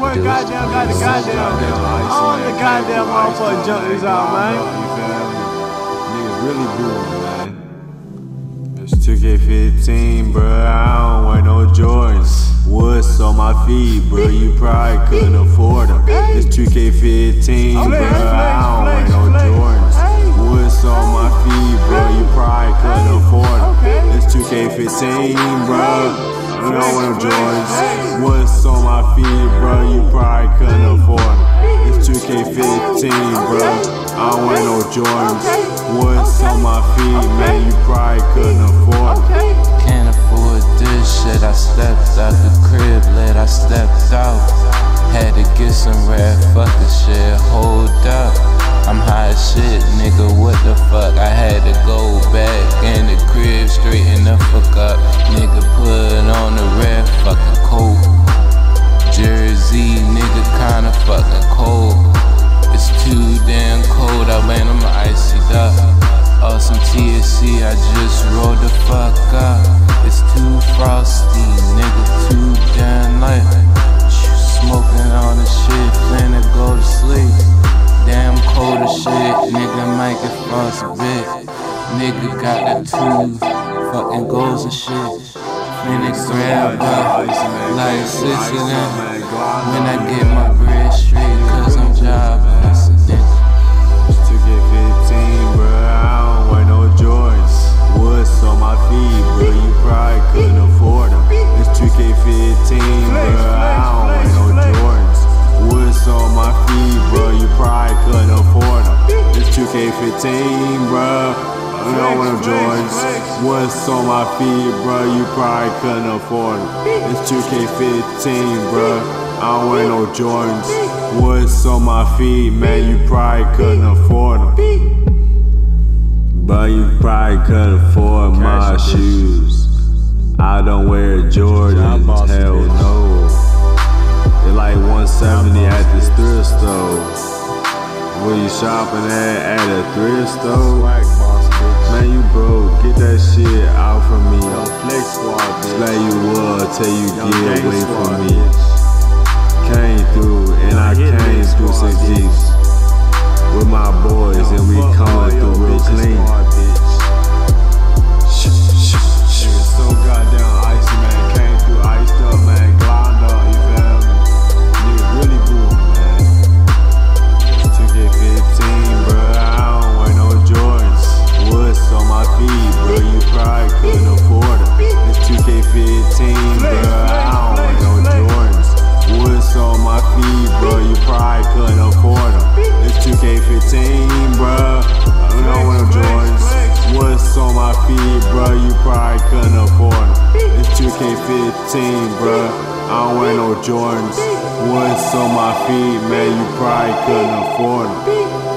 swear dude. goddamn got the goddamn all the goddamn motherfucking junkies out, man. Niggas really booing, man. It's 2K15, bruh. I don't wear no Jordans. Woods on my feet, bruh. You probably couldn't afford them. It's 2K15, bruh. I don't wear no Jordans. Woods on my feet, bruh. You probably couldn't afford them. It's 2K15, bruh. You don't wear no Jordans. Woods on my feet, bruh. You probably couldn't afford them. It's 2K15, bruh. I don't wear no Jordans. Woods on my feet, man. You probably couldn't afford them. Can't afford this shit. I stepped out the crib late, I stepped out. Had to get some red, fuck this shit, hold up. I'm high as shit, nigga, what the fuck? I had to go back in the crib, straighten the fuck up. Nigga, put on the red fucking coat. Jersey, nigga, kinda fucking cold. It's too damn cold, I went on my icy up. Or some THC, I just rolled the fuck up. It's too frosty, nigga, too damn light. Smoking on the shit, finna go to sleep. Damn cold as shit, nigga might get frostbit. Nigga got the two fucking goals and shit. Finna grab up like 6 of them. When I get my bread straight, cause I'm jobless, nigga. It's 2K15, bruh. I don't wear no Jordans. Woods on my feet, bruh. You probably couldn't afford them. It's 2K15, bruh. I don't wear no Jordans. Woods on my feet, bruh. You probably couldn't afford them. It's 2K15, bruh. You don't wear no Jordans. Woods on my feet, bruh. You probably couldn't afford them. It's 2K15, bruh. I don't wear no Jordans. Woods on my feet, man. You probably couldn't afford them. But you probably couldn't afford my shoes. I don't wear Jordans, hell no. They're like 170 at this thrift store. Where you shopping at a thrift store? Man, you broke, get that shit out from me. Slay you would till you get away from me. Came through and I came through 6Gs with my boys and we coming through real clean. Niggas so goddamn icy, man. Came through iced up, man. Glide up, you feel me? Niggas really booing, man. It's 2K15, bruh. I don't wear no Jordans. Woods on my feet, bruh. You probably couldn't afford them. It's 2K15, bruh. I don't wear no Jordans. Woods on my feet, bruh. You probably couldn't afford them. It's 2K15, bruh. You don't wear no Jordans. Woods on my feet, bruh. You probably couldn't afford them. It's 2K15, bruh. I don't wear no Jordans. Woods on my feet, man. You probably couldn't afford them.